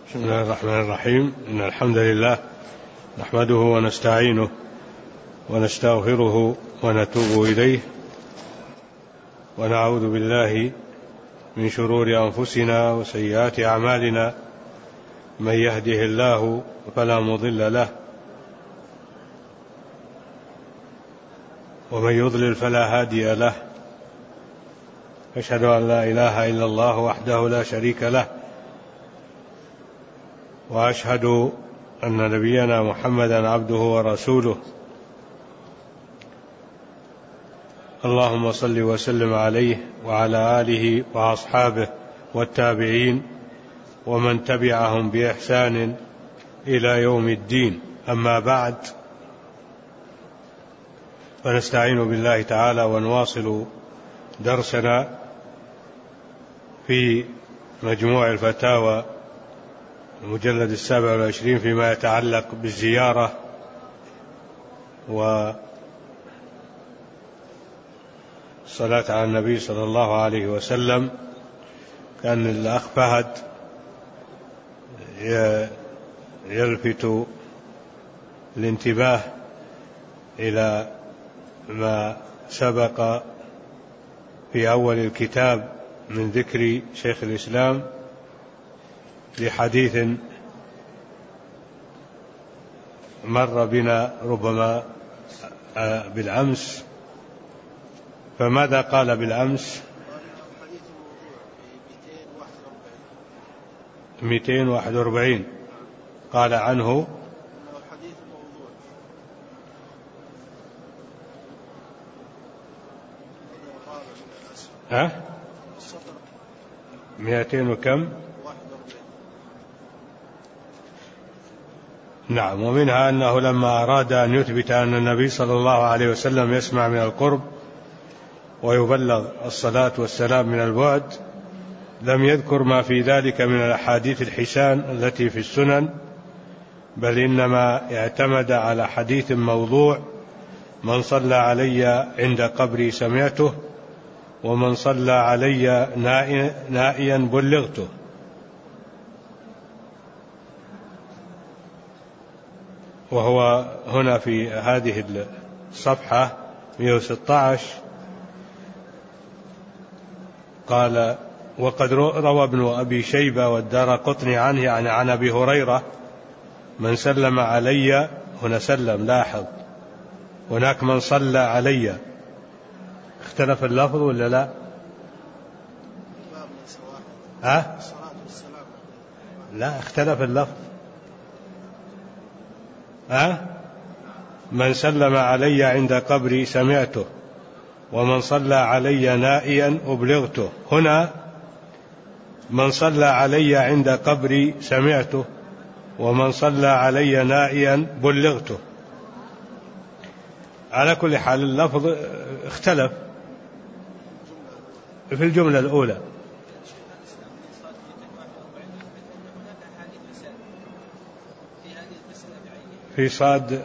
بسم الله الرحمن الرحيم. إن الحمد لله نحمده ونستعينه ونستغفره ونتوب إليه، ونعوذ بالله من شرور أنفسنا وسيئات أعمالنا. من يهده الله فلا مضل له، ومن يضلل فلا هادي له. أشهد أن لا إله إلا الله وحده لا شريك له، وأشهد أن نبينا محمدا عبده ورسوله. اللهم صل وسلم عليه وعلى آله وأصحابه والتابعين ومن تبعهم بإحسان إلى يوم الدين. أما بعد، فنستعين بالله تعالى ونواصل درسنا في مجموع الفتاوى المجلد 27 فيما يتعلق بالزيارة والصلاة على النبي صلى الله عليه وسلم. كان الأخ فهد يلفت الانتباه إلى ما سبق في أول الكتاب من ذكر شيخ الإسلام لحديث مر بنا ربما بالأمس. فماذا قال بالأمس؟ 241 قال عنه حديث موضوع. 200 وكم؟ نعم. ومنها أنه لما أراد أن يثبت أن النبي صلى الله عليه وسلم يسمع من القرب ويبلغ الصلاة والسلام من البعد، لم يذكر ما في ذلك من الأحاديث الحسان التي في السنن، بل إنما اعتمد على حديث موضوع: من صلى علي عند قبري سمعته، ومن صلى علي نائيا بلغته. وهو هنا في هذه الصفحة 116 قال: وقد روى ابن أبي شيبة والدارقطني عنه يعني عن أبي هريرة: من سلم علي، هنا سلم، لاحظ هناك من صلى علي. اختلف اللفظ ولا لا؟ لا، اختلف اللفظ. من سلم علي عند قبري سمعته، ومن صلى علي نائيا أبلغته. هنا من صلى علي عند قبري سمعته، ومن صلى علي نائيا بلغته. على كل حال اللفظ اختلف في الجملة الأولى. في صاد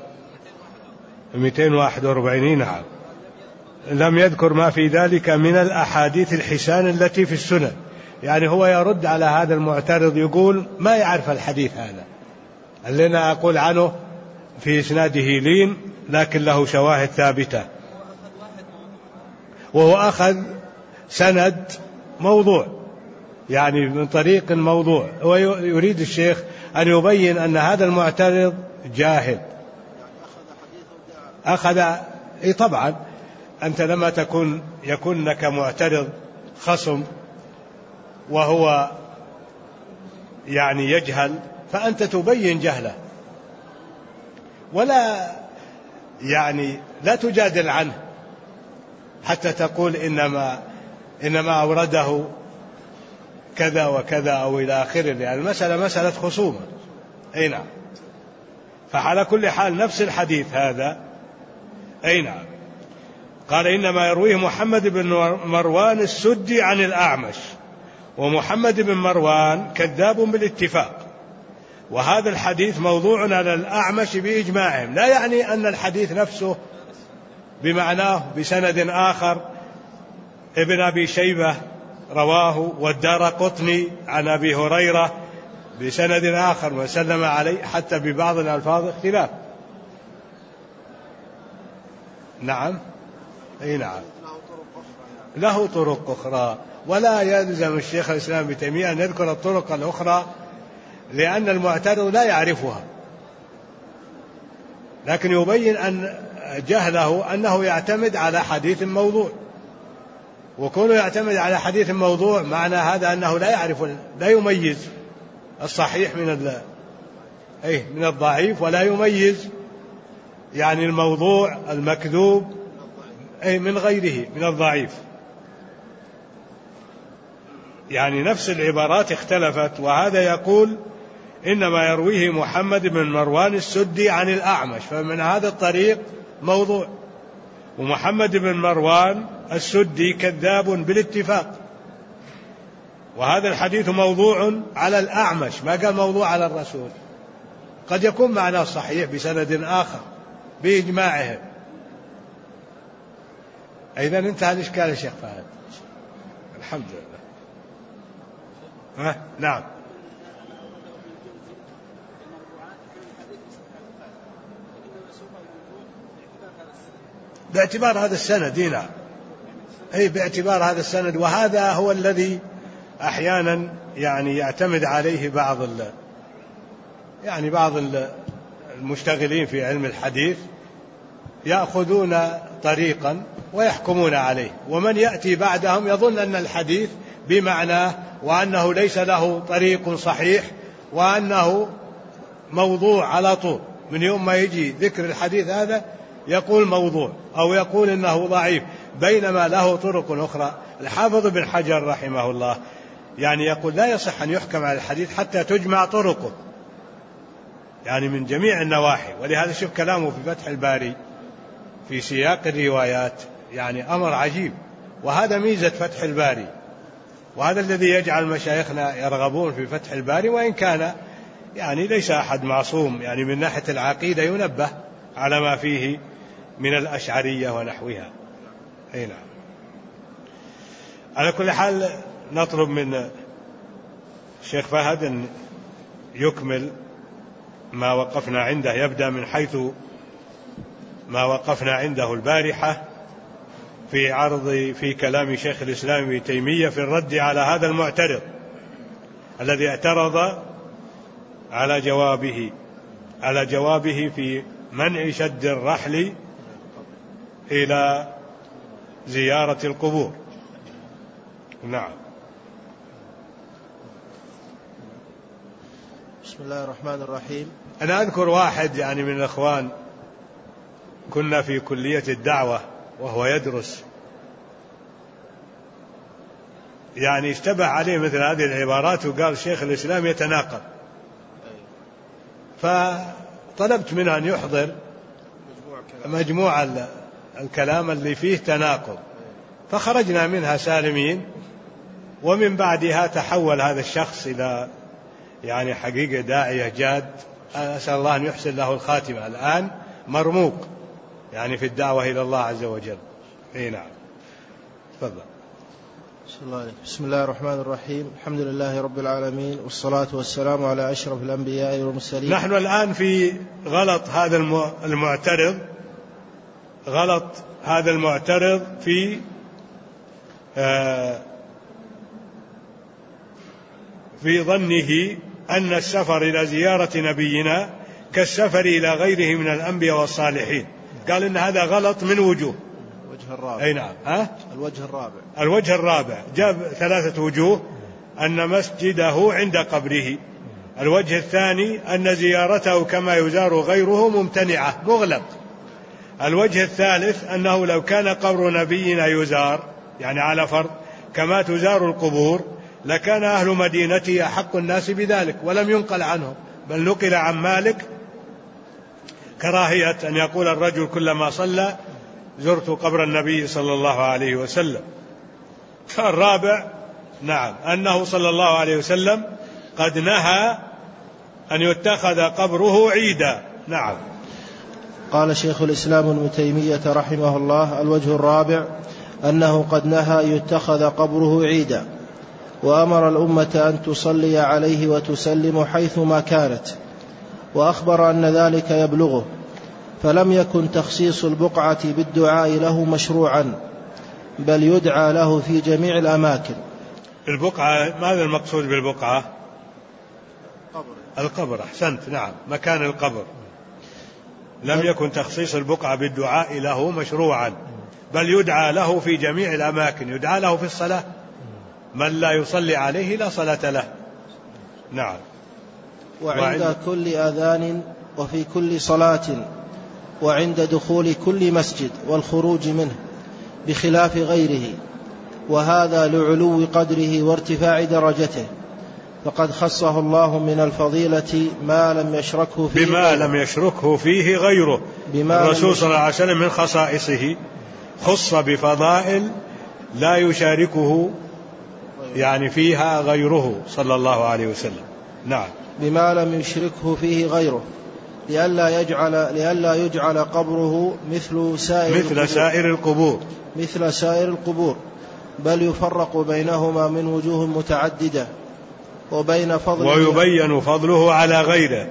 241 نعم، لم يذكر ما في ذلك من الأحاديث الحسان التي في السنن. يعني هو يرد على هذا المعترض، يقول ما يعرف الحديث هذا اللي أنا أقول عنه في إسناده لين، لكن له شواهد ثابتة. وهو أخذ سند موضوع، يعني من طريق موضوع. ويريد الشيخ أن يبين أن هذا المعترض جاهل. أخذ طبعا أنت لما يكون لك معترض خصم وهو يعني يجهل، فأنت تبين جهله، ولا يعني لا تجادل عنه حتى تقول إنما أورده كذا وكذا أو إلى آخره، يعني المسألة مسألة خصومة. نعم. فعلى كل حال نفس الحديث هذا. نعم. قال: إنما يرويه محمد بن مروان السدي عن الأعمش، ومحمد بن مروان كذاب بالاتفاق، وهذا الحديث موضوع على الأعمش بإجماعهم. لا يعني أن الحديث نفسه بمعناه بسند آخر. ابن أبي شيبة رواه، والدارقطني عن أبي هريرة بسند آخر وسلم عليه، حتى ببعض الألفاظ اختلاف. نعم، أي نعم، له طرق أخرى، ولا يلزم الشيخ الإسلام ابن تيمية أن يذكر الطرق الأخرى، لأن المعترض لا يعرفها، لكن يبين أن جهله أنه يعتمد على حديث موضوع، وكونه يعتمد على حديث موضوع معنى هذا أنه لا يعرف، لا يميز الصحيح من الضعيف، ولا يميز يعني الموضوع المكذوب من غيره من الضعيف. يعني نفس العبارات اختلفت، وهذا يقول إنما يرويه محمد بن مروان السدي عن الأعمش، فمن هذا الطريق موضوع، ومحمد بن مروان السدي كذاب بالاتفاق، وهذا الحديث موضوع على الأعمش، ما قال موضوع على الرسول. قد يكون معناه صحيح بسند آخر بإجماعهم. إذن انتهى الإشكال يا شيخ فهد، الحمد لله. نعم، باعتبار هذا السند. نعم، أي باعتبار هذا السند، وهذا هو الذي أحيانا يعني يعتمد عليه بعض المشتغلين في علم الحديث، يأخذون طريقا ويحكمون عليه، ومن يأتي بعدهم يظن أن الحديث بمعناه، وأنه ليس له طريق صحيح، وأنه موضوع على طول. من يوم ما يجي ذكر الحديث هذا يقول موضوع، أو يقول إنه ضعيف، بينما له طرق أخرى. الحافظ بن حجر رحمه الله يعني يقول لا يصح أن يحكم على الحديث حتى تجمع طرقه، يعني من جميع النواحي. ولهذا شوف كلامه في فتح الباري في سياق الروايات، يعني أمر عجيب. وهذا ميزة فتح الباري، وهذا الذي يجعل مشايخنا يرغبون في فتح الباري، وإن كان يعني ليس أحد معصوم، يعني من ناحية العقيدة ينبه على ما فيه من الأشعرية ونحوها. أي نعم. على كل حال نطلب من الشيخ فهد أن يكمل ما وقفنا عنده، يبدأ من حيث ما وقفنا عنده البارحة في كلام شيخ الإسلام ابن تيمية في الرد على هذا المعترض الذي اعترض على جوابه في منع شد الرحل إلى زيارة القبور. نعم. بسم الله الرحمن الرحيم. أنا أذكر واحد يعني من الأخوان، كنا في كلية الدعوة وهو يدرس، يعني اشتبه عليه مثل هذه العبارات، وقال شيخ الإسلام يتناقض، فطلبت منه أن يحضر مجموع الكلام اللي فيه تناقض، فخرجنا منها سالمين. ومن بعدها تحول هذا الشخص إلى يعني حقيقة داعية جاد، أسأل الله أن يحسن له الخاتمة. الآن مرموق يعني في الدعوة إلى الله عز وجل. أي نعم، تفضل. بسم الله الرحمن الرحيم. الحمد لله رب العالمين، والصلاة والسلام على أشرف الأنبياء والمرسلين. نحن الآن في غلط هذا المعترض في ظنه أن السفر إلى زيارة نبينا كالسفر إلى غيره من الأنبياء والصالحين. قال إن هذا غلط من وجوه. الوجه الرابع. أي نعم. الوجه الرابع جاب 3 وجوه: أن مسجده عند قبره. الوجه الثاني أن زيارته كما يزار غيره ممتنعة مغلق. الوجه الثالث أنه لو كان قبر نبينا يزار يعني على فرض كما تزار القبور لكان أهل مدينته أحق الناس بذلك، ولم ينقل عنه، بل نقل عن مالك كراهية أن يقول الرجل كلما صلى زرت قبر النبي صلى الله عليه وسلم. الرابع نعم أنه صلى الله عليه وسلم قد نهى أن يتخذ قبره عيدا. نعم. قال شيخ الإسلام ابن تيمية رحمه الله: الوجه الرابع أنه قد نهى يتخذ قبره عيدا. وأمر الأمة أن تصلي عليه وتسلم حيثما كانت، وأخبر أن ذلك يبلغه، فلم يكن تخصيص البقعة بالدعاء له مشروعا، بل يدعى له في جميع الأماكن. البقعة، ماذا المقصود بالبقعة؟ القبر. أحسنت، نعم، مكان القبر. لم يكن تخصيص البقعة بالدعاء له مشروعا، بل يدعى له في جميع الأماكن. يدعى له في الصلاة، من لا يصلي عليه لا صلاة له. نعم. وعند كل أذان وفي كل صلاة، وعند دخول كل مسجد والخروج منه، بخلاف غيره، وهذا لعلو قدره وارتفاع درجته، فقد خصه الله من الفضيلة ما لم يشركه فيه بما لم يشركه فيه غيره. الرسول صلى الله عليه وسلم من خصائصه خص بفضائل لا يشاركه يعني فيها غيره صلى الله عليه وسلم. نعم. بما لم يشركه فيه غيره، لئلا يجعل قبره مثل سائر القبور، بل يفرق بينهما من وجوه متعددة، ويبين فضله على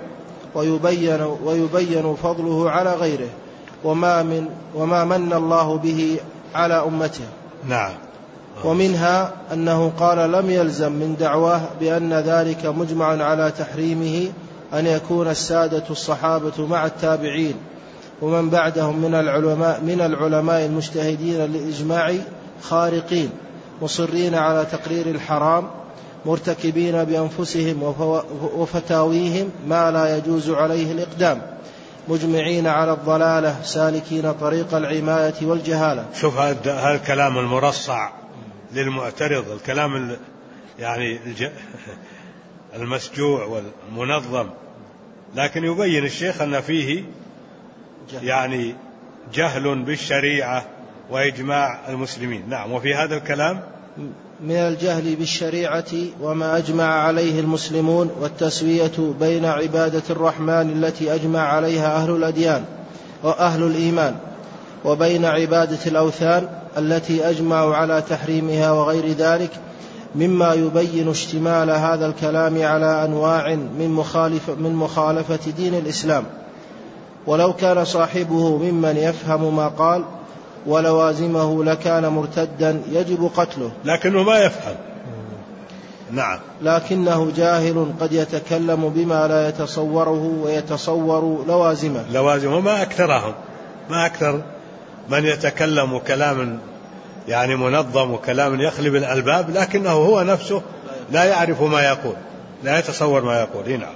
غيره وما من الله به على أمته. نعم. ومنها أنه قال لم يلزم من دعواه بأن ذلك مجمع على تحريمه أن يكون السادة الصحابة مع التابعين ومن بعدهم من العلماء المجتهدين للإجماع خارقين مصرين على تقرير الحرام، مرتكبين بأنفسهم وفتاويهم ما لا يجوز عليه الإقدام، مجمعين على الضلالة سالكين طريق العماية والجهالة. شوف هذا الكلام المرصع للمعترض، الكلام يعني المسجوع والمنظم، لكن يبين الشيخ أن فيه يعني جهل بالشريعة وإجماع المسلمين. نعم. وفي هذا الكلام من الجهل بالشريعة وما أجمع عليه المسلمون، والتسوية بين عبادة الرحمن التي أجمع عليها أهل الأديان وأهل الإيمان، وبين عبادة الأوثان التي أجمعوا على تحريمها، وغير ذلك مما يبين اشتمال هذا الكلام على أنواع من مخالفة دين الإسلام. ولو كان صاحبه ممن يفهم ما قال ولوازمه لكان مرتدا يجب قتله، لكنه ما يفهم. نعم. لكنه جاهل قد يتكلم بما لا يتصوره ويتصور لوازمه. ما أكثرهم، ما أكثر من يتكلم كلام يعني منظم وكلام يخلب الألباب، لكنه هو نفسه لا يعرف ما يقول، لا يتصور ما يقول. نعم.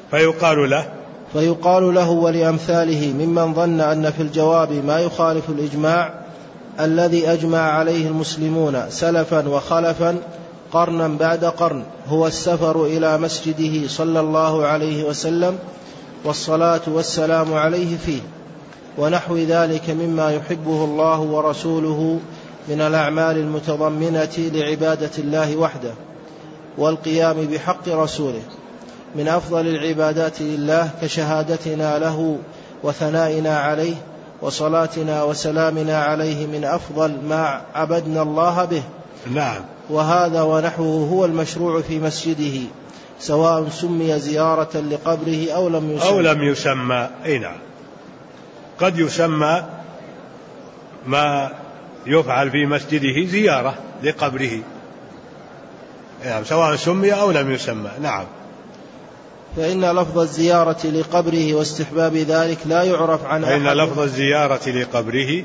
فيقال له ولأمثاله ممن ظن أن في الجواب ما يخالف الإجماع الذي أجمع عليه المسلمون سلفا وخلفا قرنا بعد قرن، هو السفر إلى مسجده صلى الله عليه وسلم والصلاة والسلام عليه فيه، ونحو ذلك مما يحبه الله ورسوله من الأعمال المتضمنة لعبادة الله وحده والقيام بحق رسوله، من أفضل العبادات لله كشهادتنا له وثنائنا عليه وصلاتنا وسلامنا عليه من أفضل ما عبدنا الله به. نعم. وهذا ونحوه هو المشروع في مسجده، سواء سمي زيارة لقبره أو لم يسمى. أي نعم. قد يسمى ما يفعل في مسجده زيارة لقبره، يعني سواء سمي أو لم يسمى. نعم. فإن لفظ الزيارة لقبره واستحباب ذلك لا يعرف عن أحد. فإن لفظ الزيارة لقبره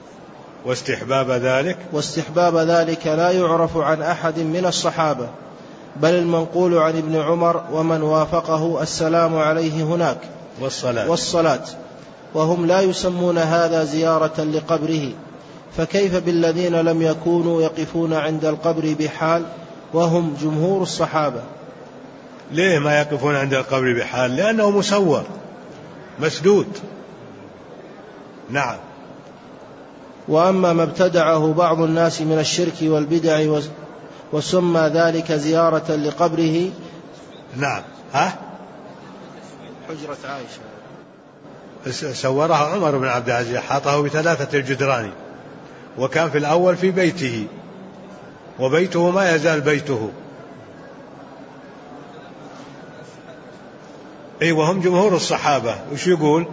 واستحباب ذلك لا يعرف عن أحد من الصحابة، بل المنقول عن ابن عمر ومن وافقه السلام عليه هناك والصلاة، وهم لا يسمون هذا زيارة لقبره، فكيف بالذين لم يكونوا يقفون عند القبر بحال وهم جمهور الصحابة؟ ليه ما يقفون عند القبر بحال؟ لأنه مسور مسدود. نعم. وأما ما ابتدعه بعض الناس من الشرك والبدع وسمى ذلك زيارة لقبره. نعم. حجرة عائشة سورها عمر بن عبد العزيز، حاطه ب3 الجدران، وكان في الأول في بيته، وبيته ما يزال بيته، أي وهم جمهور الصحابة وش يقول؟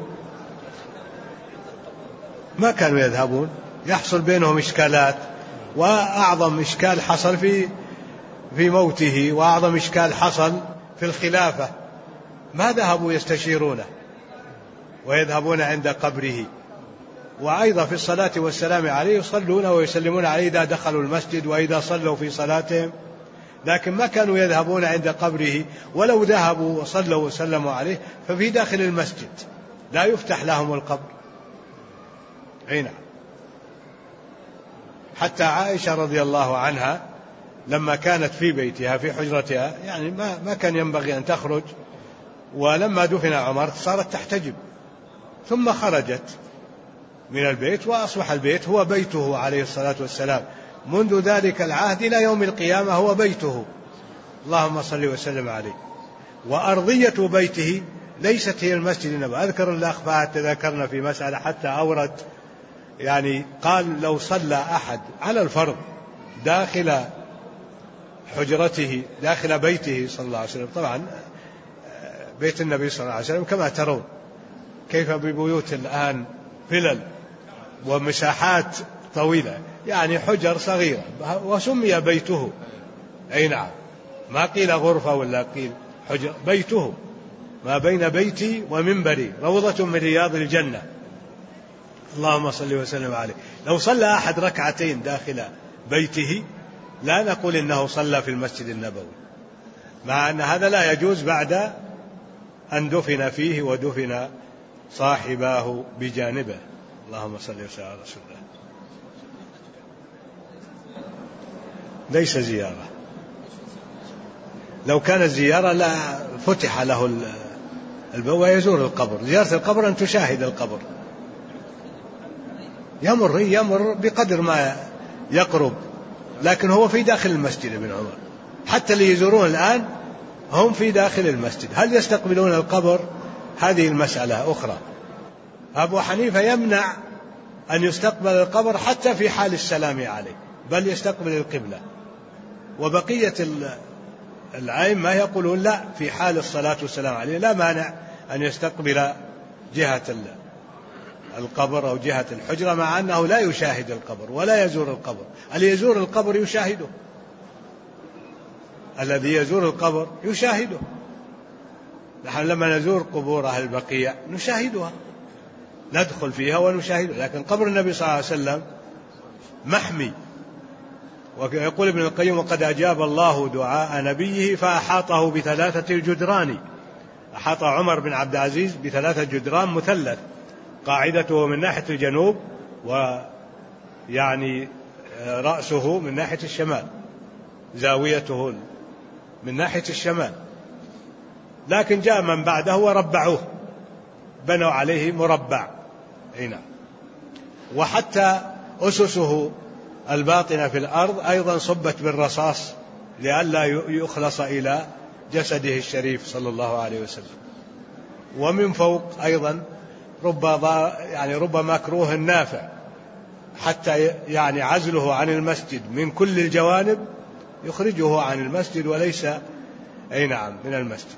ما كانوا يذهبون، يحصل بينهم إشكالات، وأعظم إشكال حصل في موته، وأعظم إشكال حصل في الخلافة، ما ذهبوا يستشيرونه ويذهبون عند قبره. وأيضا في الصلاة والسلام عليه يصلون ويسلمون عليه إذا دخلوا المسجد وإذا صلوا في صلاتهم، لكن ما كانوا يذهبون عند قبره، ولو ذهبوا وصلوا وسلموا عليه ففي داخل المسجد لا يفتح لهم القبر. أي نعم. حتى عائشة رضي الله عنها لما كانت في بيتها في حجرتها يعني ما كان ينبغي أن تخرج، ولما دفن عمر صارت تحتجب، ثم خرجت من البيت وأصبح البيت هو بيته عليه الصلاة والسلام منذ ذلك العهد إلى يوم القيامة، هو بيته اللهم صل وسلم عليه. وأرضية بيته ليست هي المسجد النبوي. أذكر الأخ فهد تذكرنا في مسألة حتى أورد، يعني قال لو صلى أحد على الفرض داخل حجرته داخل بيته صلى الله عليه وسلم، طبعا بيت النبي صلى الله عليه وسلم كما ترون كيف ببيوت الآن فلل ومساحات طويلة، يعني حجر صغيرة وسمي بيته. أي نعم، ما قيل غرفة ولا قيل حجر، بيته ما بين بيتي ومنبري روضة من رياض الجنة اللهم صل وسلم عليه. لو صلى أحد ركعتين داخل بيته لا نقول إنه صلى في المسجد النبوي، مع أن هذا لا يجوز بعد أن دفن فيه ودفن صاحباه بجانبه اللهم صل وسلم على رسول الله. ليس زيارة، لو كانت زيارة لا فتح له الباب ويزور القبر. زيارة القبر أن تشاهد القبر، يمر بقدر ما يقرب، لكن هو في داخل المسجد ابن عمر. حتى اللي يزورون الآن هم في داخل المسجد، هل يستقبلون القبر؟ هذه المسألة أخرى. أبو حنيفة يمنع أن يستقبل القبر حتى في حال السلام عليه، بل يستقبل القبلة. وبقية العلم ما يقولون لا، في حال الصلاة والسلام عليه لا مانع أن يستقبل جهة القبر أو جهة الحجرة، مع أنه لا يشاهد القبر ولا يزور القبر. اللي يزور القبر يشاهده، الذي يزور القبر يشاهده. نحن لما نزور قبور أهل البقيع نشاهدها، ندخل فيها ونشاهدها، لكن قبر النبي صلى الله عليه وسلم محمي. ويقول ابن القيم: وقد أجاب الله دعاء نبيه فأحاطه بثلاثة جدران. أحاط عمر بن عبد العزيز بثلاثة جدران مثلث، قاعدته من ناحية الجنوب ويعني رأسه من ناحية الشمال، زاويته من ناحية الشمال. لكن جاء من بعده وربعوه، بنوا عليه مربع. هنا وحتى أسسه الباطنة في الأرض أيضا صبت بالرصاص لئلا يخلص إلى جسده الشريف صلى الله عليه وسلم. ومن فوق أيضا رب مكروه نافع، حتى يعني عزله عن المسجد من كل الجوانب يخرجه عن المسجد وليس أي نعم من المسجد.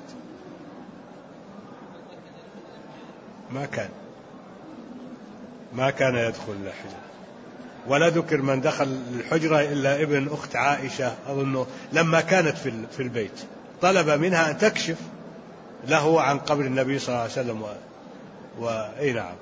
ما كان يدخل الحجرة، ولا ذكر من دخل الحجرة إلا ابن أخت عائشة أظنه لما كانت في البيت طلب منها أن تكشف له عن قبر النبي صلى الله عليه وسلم أي نعم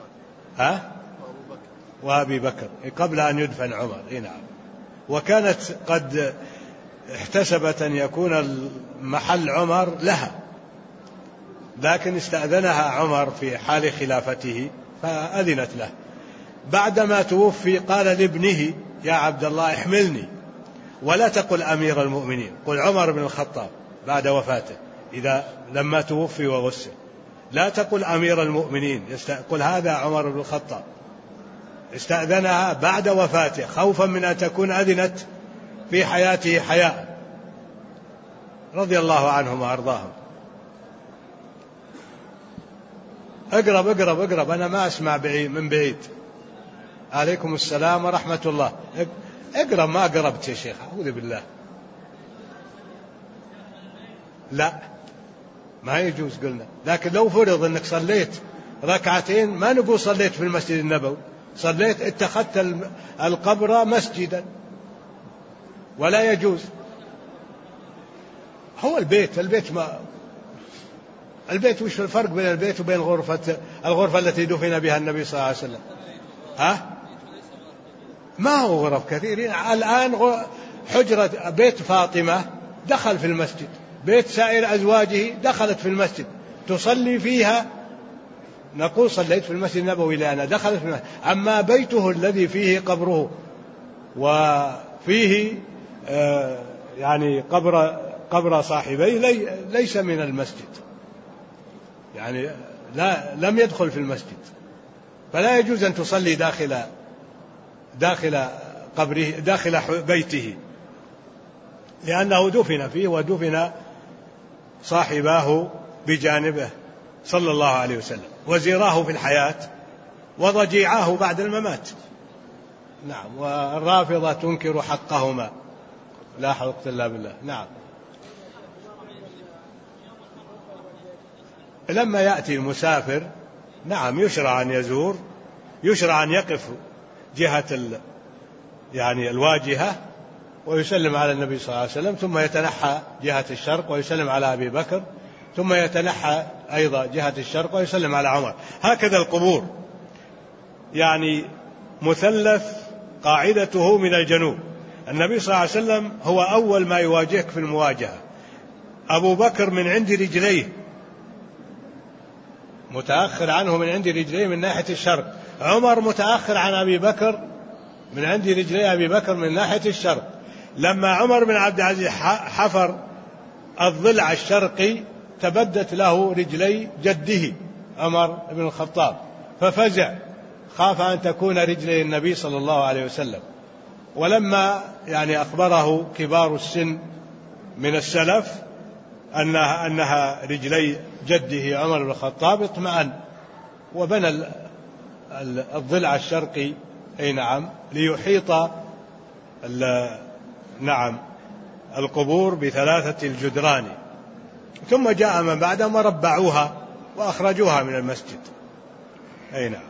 وأبي بكر قبل أن يدفن عمر. أي نعم. وكانت قد احتسبت أن يكون محل عمر لها، لكن استأذنها عمر في حال خلافته فأذنت له. بعدما توفي قال لابنه: يا عبد الله احملني، ولا تقل أمير المؤمنين، قل عمر بن الخطاب بعد وفاته لما توفي وغسل، لا تقل أمير المؤمنين، قل هذا عمر بن الخطاب. استأذنها بعد وفاته خوفا من أن تكون أذنت في حياته حياء رضي الله عنهم وأرضاهم. اقرب أنا ما أسمع من بعيد. عليكم السلام ورحمة الله. اقرب. ما قربت يا شيخ، أعوذ بالله. لا ما يجوز قلنا. لكن لو فرض أنك صليت ركعتين ما نقول صليت في المسجد النبوي، صليت اتخذت القبر مسجدا، ولا يجوز. هو البيت وش الفرق بين البيت وبين الغرفة التي دفن بها النبي صلى الله عليه وسلم؟ ما هو غرف كثيرين الآن. حجرة بيت فاطمة دخل في المسجد، بيت سائر أزواجه دخلت في المسجد، تصلي فيها نقول صليت في المسجد النبوي لأنها دخلت في المسجد. أما بيته الذي فيه قبره وفيه يعني قبر صاحبيه ليس من المسجد، يعني لم يدخل في المسجد، فلا يجوز أن تصلي داخل قبره داخل بيته، لأنه دفن فيه ودفن صاحباه بجانبه صلى الله عليه وسلم، وزيراه في الحياة وضجيعاه بعد الممات. نعم. والرافضة تنكر حقهما، لا حول إلا بالله. نعم. لما يأتي المسافر نعم يشرع أن يزور، يشرع أن يقف جهة يعني الواجهة ويسلم على النبي صلى الله عليه وسلم، ثم يتنحى جهة الشرق ويسلم على أبي بكر، ثم يتنحى أيضا جهة الشرق ويسلم على عمر. هكذا القبور، يعني مثلث قاعدته من الجنوب. النبي صلى الله عليه وسلم هو أول ما يواجهك في المواجهة، أبو بكر من عند رجليه متأخر عنه من عند رجليه من ناحية الشرق، عمر متأخر عن أبي بكر من عند رجلي أبي بكر من ناحية الشرق. لما عمر بن عبد العزيز حفر الضلع الشرقي تبدت له رجلي جده عمر بن الخطاب، ففزع، خاف أن تكون رجلي النبي صلى الله عليه وسلم. ولما يعني أخبره كبار السن من السلف أنها رجلي جده عمر بن الخطاب اطمأن وبنى الضلع الشرقي أي نعم ليحيط نعم القبور بثلاثة الجدران، ثم جاء من بعدهم وربعوها وأخرجوها من المسجد. أي نعم.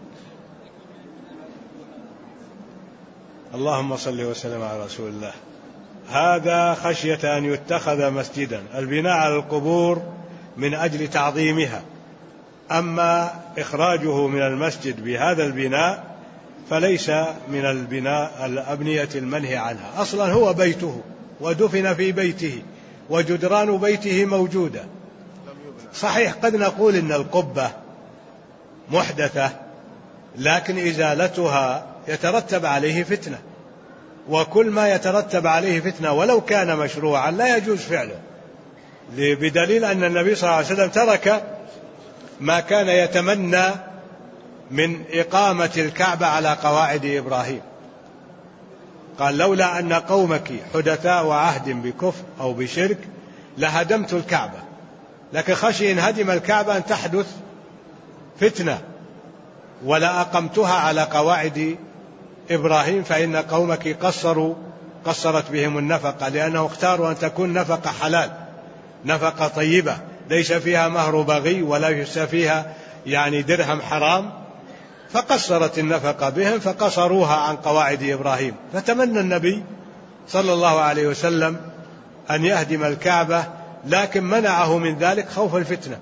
اللهم صل وسلم على رسول الله. هذا خشية أن يتخذ مسجدا، البناء على القبور من أجل تعظيمها، أما إخراجه من المسجد بهذا البناء فليس من الأبنية المنهي عنها. أصلا هو بيته ودفن في بيته وجدران بيته موجودة. صحيح قد نقول إن القبة محدثة، لكن إزالتها يترتب عليه فتنة، وكل ما يترتب عليه فتنة ولو كان مشروعا لا يجوز فعله، بدليل أن النبي صلى الله عليه وسلم ترك ما كان يتمنى من إقامة الكعبة على قواعد إبراهيم. قال لولا أن قومك حدثاء عهد بكفر أو بشرك لهدمت الكعبة، لكن خشي إن هدم الكعبة أن تحدث فتنة، ولا أقمتها على قواعد إبراهيم فإن قومك قصرت بهم النفقة، لأنه اختاروا أن تكون نفقة حلال، نفقة طيبة ليس فيها مهر بغي ولا ليس فيها يعني درهم حرام، فقصرت النفقة بهم فقصروها عن قواعد إبراهيم. فتمنى النبي صلى الله عليه وسلم أن يهدم الكعبة، لكن منعه من ذلك خوف الفتنة،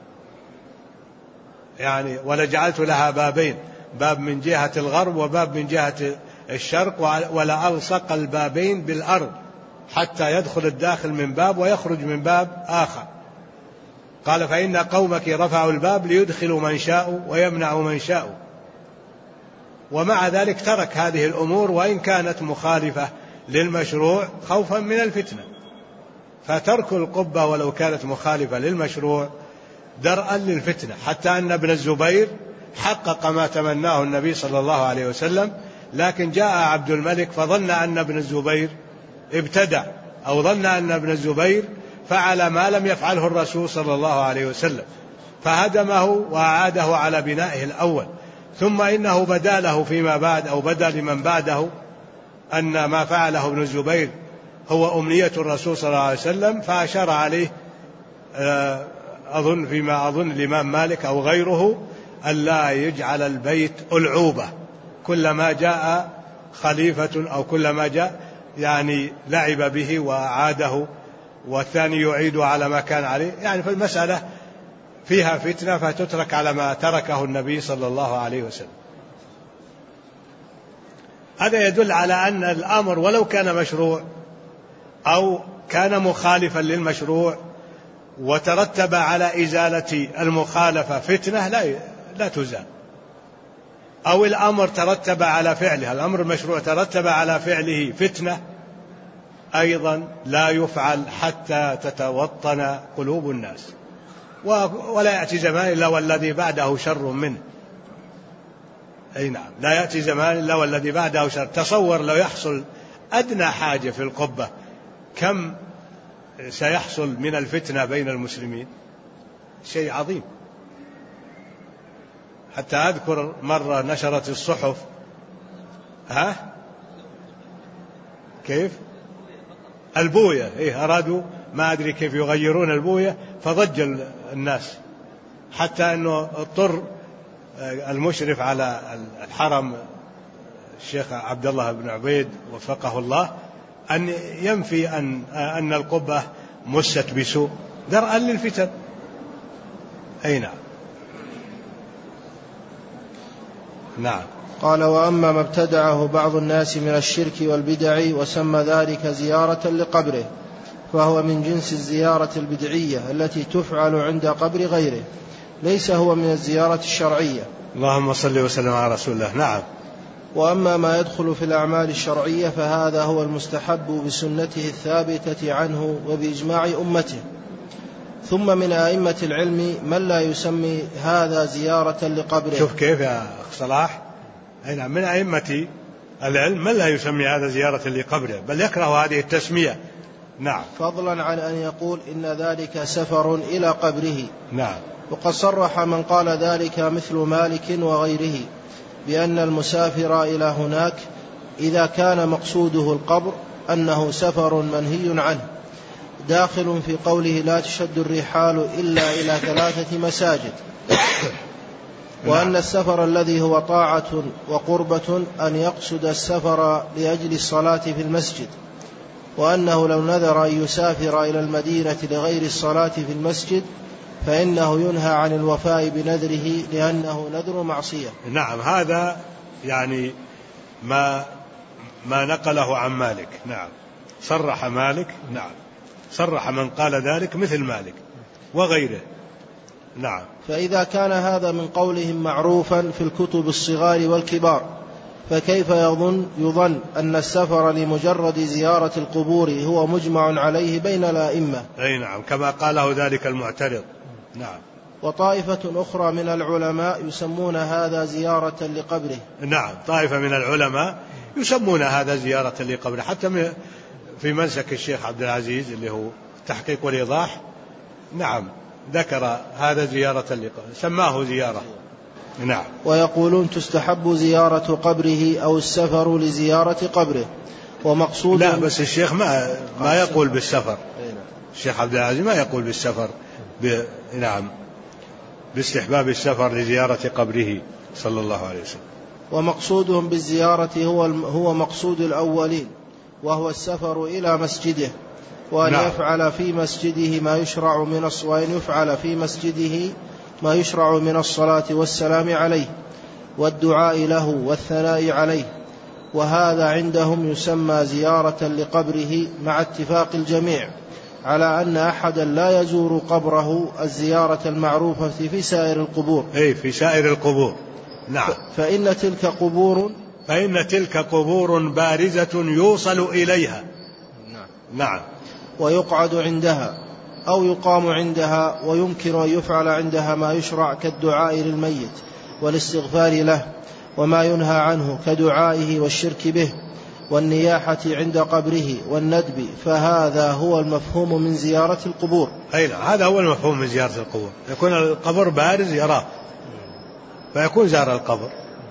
يعني ولجعلت لها بابين، باب من جهة الغرب وباب من جهة الشرق، ولألصق البابين بالأرض حتى يدخل الداخل من باب ويخرج من باب آخر. قال فإن قومك رفعوا الباب ليدخلوا من شاءوا ويمنعوا من شاءوا، ومع ذلك ترك هذه الأمور وإن كانت مخالفة للمشروع خوفا من الفتنة. فترك القبة ولو كانت مخالفة للمشروع درءا للفتنة، حتى أن ابن الزبير حقق ما تمناه النبي صلى الله عليه وسلم، لكن جاء عبد الملك فظن أن ابن الزبير ابتدع، أو ظن أن ابن الزبير فعل ما لم يفعله الرسول صلى الله عليه وسلم، فهدمه وأعاده على بنائه الأول. ثم إنه بدا له فيما بعد أو بدا لمن بعده أن ما فعله ابن الزبير هو أمنية الرسول صلى الله عليه وسلم، فأشار عليه فيما أظن الإمام مالك أو غيره ألا يجعل البيت ألعوبة، كلما جاء خليفة أو كلما جاء يعني لعب به وعاده والثاني يعيد على ما كان عليه، يعني في المسألة فيها فتنة فتترك على ما تركه النبي صلى الله عليه وسلم. هذا يدل على أن الأمر ولو كان مشروع أو كان مخالفا للمشروع وترتب على إزالة المخالفة فتنة لا تزال، أو الأمر ترتب على فعله، الأمر المشروع ترتب على فعله فتنة أيضا لا يفعل حتى تتوطن قلوب الناس، ولا يأتي زمان إلا والذي بعده شر منه. أي نعم، لا يأتي زمان إلا والذي بعده شر. تصور لو يحصل أدنى حاجة في القبة كم سيحصل من الفتنة بين المسلمين، شيء عظيم. حتى أذكر مرة نشرت الصحف كيف البوية، أرادوا ما أدري كيف يغيرون البوية فضج الناس، حتى أنه اضطر المشرف على الحرم الشيخ عبد الله بن عبيد وفقه الله أن ينفي أن القبة مست بسوء درءا للفتن. أي نعم. نعم. قال: وأما ما ابتدعه بعض الناس من الشرك والبدع وسمى ذلك زيارة لقبره فهو من جنس الزيارة البدعية التي تفعل عند قبر غيره، ليس هو من الزيارة الشرعية. اللهم صل وسلم على رسول الله. نعم. وأما ما يدخل في الأعمال الشرعية فهذا هو المستحب بسنته الثابتة عنه وبإجماع أمته. ثم من أئمة العلم من لا يسمي هذا زيارة لقبره. شوف كيف يا أخ صلاح، من أئمة العلم من لا يسمي هذا زيارة لقبره، بل يكره هذه التسمية. نعم. فضلا عن أن يقول إن ذلك سفر إلى قبره. نعم. وقد صرح من قال ذلك مثل مالك وغيره بأن المسافر إلى هناك إذا كان مقصوده القبر أنه سفر منهي عنه، داخل في قوله لا تشد الرحال إلا إلى 3 مساجد. وأن السفر الذي هو طاعة وقربة أن يقصد السفر لأجل الصلاة في المسجد، وأنه لو نذر أن يسافر إلى المدينة لغير الصلاة في المسجد فإنه ينهى عن الوفاء بنذره لأنه نذر معصية. نعم، هذا يعني ما نقله عن مالك. نعم، صرح مالك. نعم، صرح من قال ذلك مثل مالك وغيره. نعم. فإذا كان هذا من قولهم معروفا في الكتب الصغار والكبار، فكيف يظن أن السفر لمجرد زيارة القبور هو مجمع عليه بين الأئمة؟ أي نعم، كما قاله ذلك المعترض. نعم. وطائفة أخرى من العلماء يسمون هذا زيارة لقبره. نعم، طائفة من العلماء يسمون هذا زيارة لقبره، حتى في منسك الشيخ عبد العزيز اللي هو تحقيق والإيضاح، نعم، ذكر هذا زيارة لقبره، سماه زيارة. نعم. ويقولون تستحب زيارة قبره أو السفر لزيارة قبره، ومقصود لا، بس الشيخ ما يقول بالسفر. الشيخ عبد العزيز ما يقول بالسفر نعم، باستحباب السفر لزيارة قبره صلى الله عليه وسلم. ومقصودهم بالزيارة هو مقصود الأولين، وهو السفر إلى مسجده، وأن نعم. يفعل في مسجده ما يشرع وأن يفعل في مسجده ما يشرع من الصلاة والسلام عليه والدعاء له والثناء عليه، وهذا عندهم يسمى زيارة لقبره، مع اتفاق الجميع على أن أحدا لا يزور قبره الزيارة المعروفة في سائر القبور. أي في سائر القبور. نعم. فإن تلك قبور بارزة يوصل إليها. نعم. ويقعد عندها أو يقام عندها، ويمكن أن يفعل عندها ما يشرع كالدعاء للميت والاستغفار له، وما ينهى عنه كدعائه والشرك به والنياحة عند قبره والندب، فهذا هو المفهوم من زيارة القبور. أي نعم، هذا هو المفهوم من زيارة القبور، يكون القبر بارز يراه فيكون زار القبر.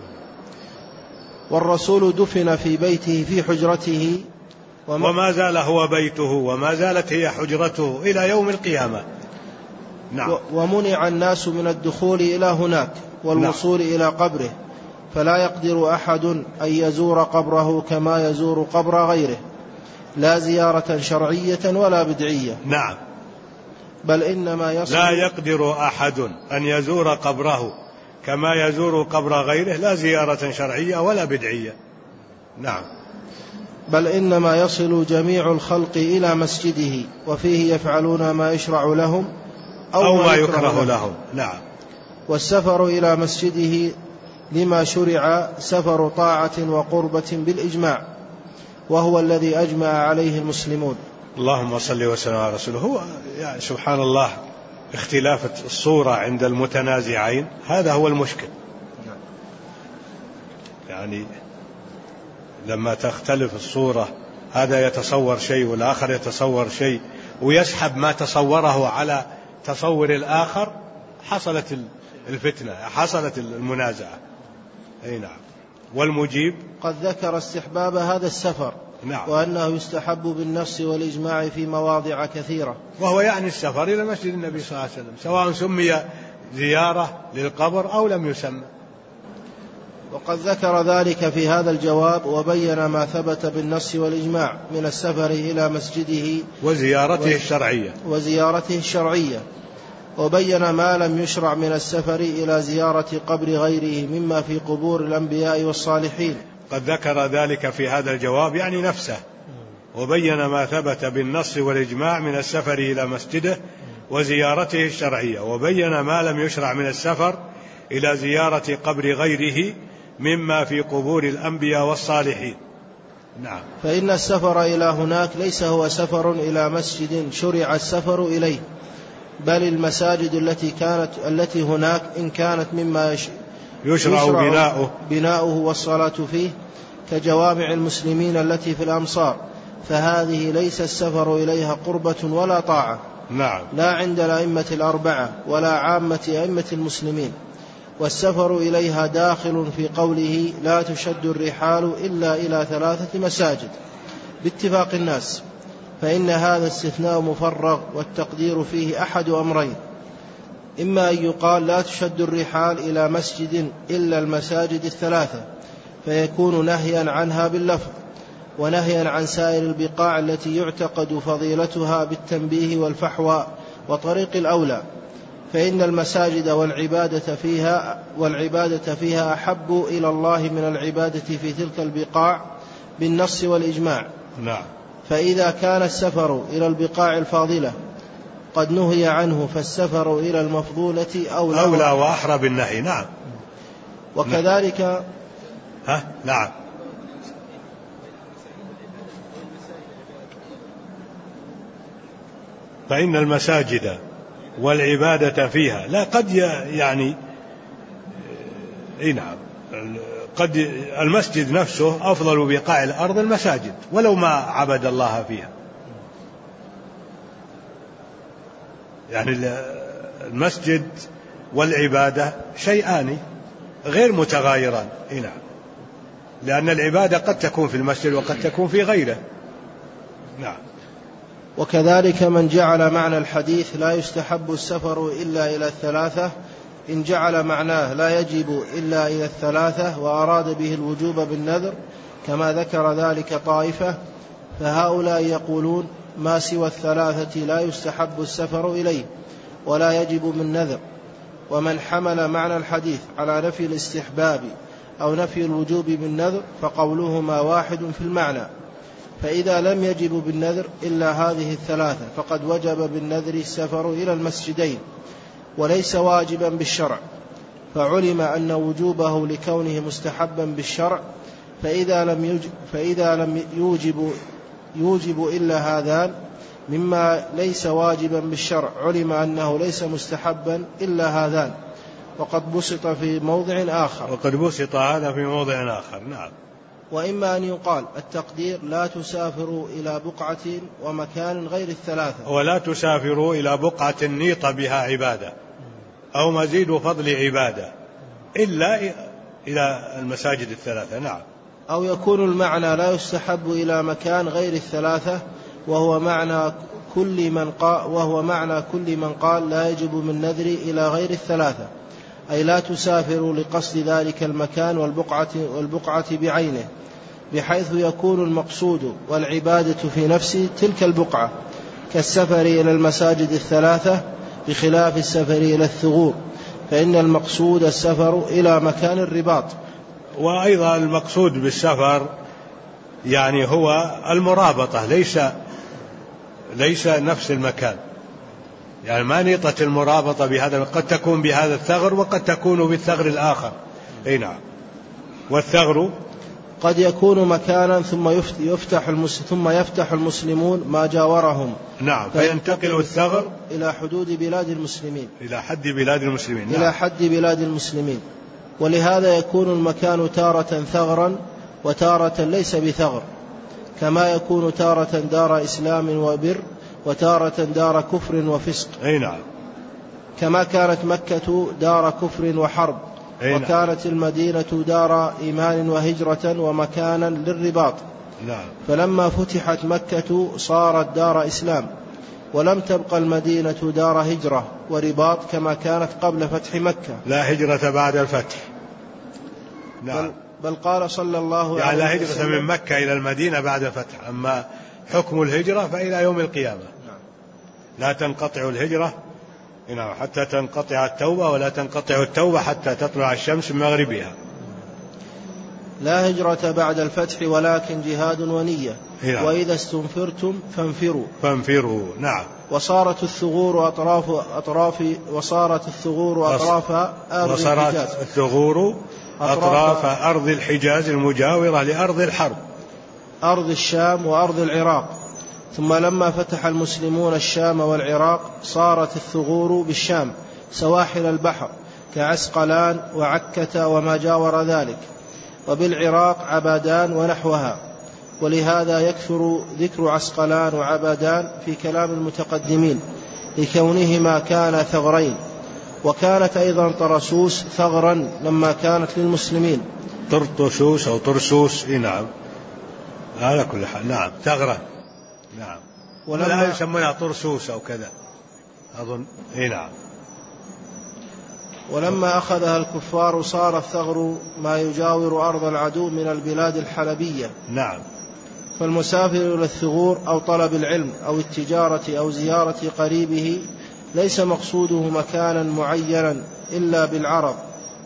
والرسول دفن في بيته في حجرته وما زال هو بيته وما زالت هي حجرته إلى يوم القيامة. نعم. ومنع الناس من الدخول إلى هناك والوصول إلى قبره، فلا يقدر أحد أن يزور قبره كما يزور قبر غيره، لا زيارة شرعية ولا بدعية. نعم. بل إنما يصل لا يقدر أحد أن يزور قبره كما يزور قبر غيره، لا زيارة شرعية ولا بدعية. نعم. بل إنما يصل جميع الخلق إلى مسجده، وفيه يفعلون ما يشرع لهم أو ما يكره لهم. نعم. والسفر إلى مسجده لما شرع سفر طاعة وقربة بالإجماع، وهو الذي أجمع عليه المسلمون. اللهم صل وسلم على رسوله. هو يعني سبحان الله اختلاف الصورة عند المتنازعين، هذا هو المشكل. يعني لما تختلف الصورة، هذا يتصور شيء والآخر يتصور شيء، ويسحب ما تصوره على تصور الآخر، حصلت الفتنة، حصلت المنازعة. أي نعم. والمجيب قد ذكر استحباب هذا السفر. نعم. وأنه يستحب بالنص والإجماع في مواضع كثيرة، وهو يعني السفر إلى مسجد النبي صلى الله عليه وسلم، سواء سمي زيارة للقبر أو لم يسمى. وقد ذكر ذلك في هذا الجواب، وبين ما ثبت بالنص والإجماع من السفر إلى مسجده وزيارته الشرعية، وبين ما لم يشرع من السفر إلى زيارة قبر غيره مما في قبور الأنبياء والصالحين. قد ذكر ذلك في هذا الجواب يعني نفسه، وبين ما ثبت بالنص والإجماع من السفر إلى مسجده وزيارته الشرعية، وبين ما لم يشرع من السفر إلى زيارة قبر غيره مما في قبور الأنبياء والصالحين. نعم. فإن السفر إلى هناك ليس هو سفر إلى مسجد شرع السفر إليه، بل المساجد التي هناك إن كانت مما يشرع بناؤه والصلاة فيه كجوامع المسلمين التي في الأمصار، فهذه ليس السفر إليها قربة ولا طاعة. نعم. لا عند الأئمة الأربعة ولا عامة أئمة المسلمين. والسفر إليها داخل في قوله لا تشد الرحال إلا إلى 3 مساجد باتفاق الناس، فإن هذا استثناء مفرغ، والتقدير فيه أحد أمرين: إما أن يقال لا تشد الرحال إلى مسجد إلا المساجد 3، فيكون نهيا عنها باللفظ، ونهيا عن سائر البقاع التي يعتقد فضيلتها بالتنبيه والفحوى وطريق الأولى، فإن المساجد والعبادة فيها أحب إلى الله من العبادة في تلك البقاع بالنص والإجماع. نعم. فإذا كان السفر إلى البقاع الفاضلة قد نهي عنه، فالسفر إلى المفضولة أولى وأحرى بالنهي. نعم. وكذلك نعم. فإن المساجد والعبادة فيها لا قد يعني نعم، قد المسجد نفسه أفضل بقاع الأرض المساجد ولو ما عبد الله فيها. يعني المسجد والعبادة شيئان غير متغايران. نعم. لأن العبادة قد تكون في المسجد وقد تكون في غيره. نعم. وكذلك من جعل معنى الحديث لا يستحب السفر إلا إلى 3 إن جعل معناه لا يجب إلا إلى 3 وأراد به الوجوب بالنذر كما ذكر ذلك طائفة، فهؤلاء يقولون ما سوى 3 لا يستحب السفر إليه ولا يجب بالنذر. ومن حمل معنى الحديث على نفي الاستحباب أو نفي الوجوب بالنذر فقولهما واحد في المعنى، فإذا لم يجب بالنذر إلا هذه 3 فقد وجب بالنذر السفر إلى المسجدين وليس واجبا بالشرع، فعلم أن وجوبه لكونه مستحبا بالشرع، فإذا لم يوجب إلا هذان مما ليس واجبا بالشرع علم أنه ليس مستحبا إلا هذان، وقد بسط في موضع آخر. هذا في موضع آخر. نعم. وإما أن يقال التقدير لا تسافروا إلى بقعة ومكان غير 3، ولا تسافروا إلى بقعة نيط بها عبادة أو مزيد فضل عبادة إلا إلى المساجد 3. نعم. أو يكون المعنى لا يستحب إلى مكان غير 3 وهو معنى كل من قال، وهو معنى كل من قال لا يجب من نذري إلى غير الثلاثة، أي لا تسافر لقصد ذلك المكان والبقعة بعينه، بحيث يكون المقصود والعبادة في نفس تلك البقعة، كالسفر إلى المساجد الثلاثة، بخلاف السفر إلى الثغور، فإن المقصود السفر إلى مكان الرباط. وأيضا المقصود بالسفر يعني هو المرابطة، ليس نفس المكان، يعني ما نيطة المرابطة بهذا، قد تكون بهذا الثغر وقد تكون بالثغر الآخر. أي نعم. والثغر قد يكون مكانا ثم يفتح المسلمون ما جاورهم. نعم. فينتقل الثغر إلى حدود بلاد المسلمين، إلى حد بلاد المسلمين. نعم. إلى حد بلاد المسلمين. ولهذا يكون المكان تارة ثغرا وتارة ليس بثغر، كما يكون تارة دار إسلام وبر وتارة دار كفر وفسق. أي نعم. كما كانت مكة دار كفر وحرب، وكانت المدينة دار إيمان وهجرة ومكانا للرباط. نعم. فلما فتحت مكة صارت دار إسلام، ولم تبقى المدينة دار هجرة ورباط كما كانت قبل فتح مكة. لا هجرة بعد الفتح. نعم. بل قال صلى الله يعني عليه لا هجرة وسلم من مكة إلى المدينة بعد الفتح، أما حكم الهجرة فإلى يوم القيامة. نعم. لا تنقطع الهجرة حتى تنقطع التوبة، ولا تنقطع التوبة حتى تطلع الشمس من مغربها. لا هجرة بعد الفتح ولكن جهاد ونية. نعم. وإذا استنفرتم فانفروا. نعم. وصارت الثغور أطراف أرض الحجاز المجاورة لأرض الحرب، أرض الشام وأرض العراق. ثم لما فتح المسلمون الشام والعراق صارت الثغور بالشام سواحل البحر كعسقلان وعكة وما جاور ذلك، وبالعراق عبادان ونحوها. ولهذا يكثر ذكر عسقلان وعبادان في كلام المتقدمين لكونهما كانا ثغرين. وكانت أيضا طرسوس ثغرا لما كانت للمسلمين. طرطشوس أو طرسوس. نعم. على كل حال. نعم. ثغرة. نعم. ولا يسمونها طرسوس أو كذا أظن. نعم. ولما أخذها الكفار صار الثغر ما يجاور أرض العدو من البلاد الحلبية. نعم. فالمسافر إلى الثغور أو طلب العلم أو التجارة أو زيارة قريبه ليس مقصوده مكانا معينا إلا بالعرض،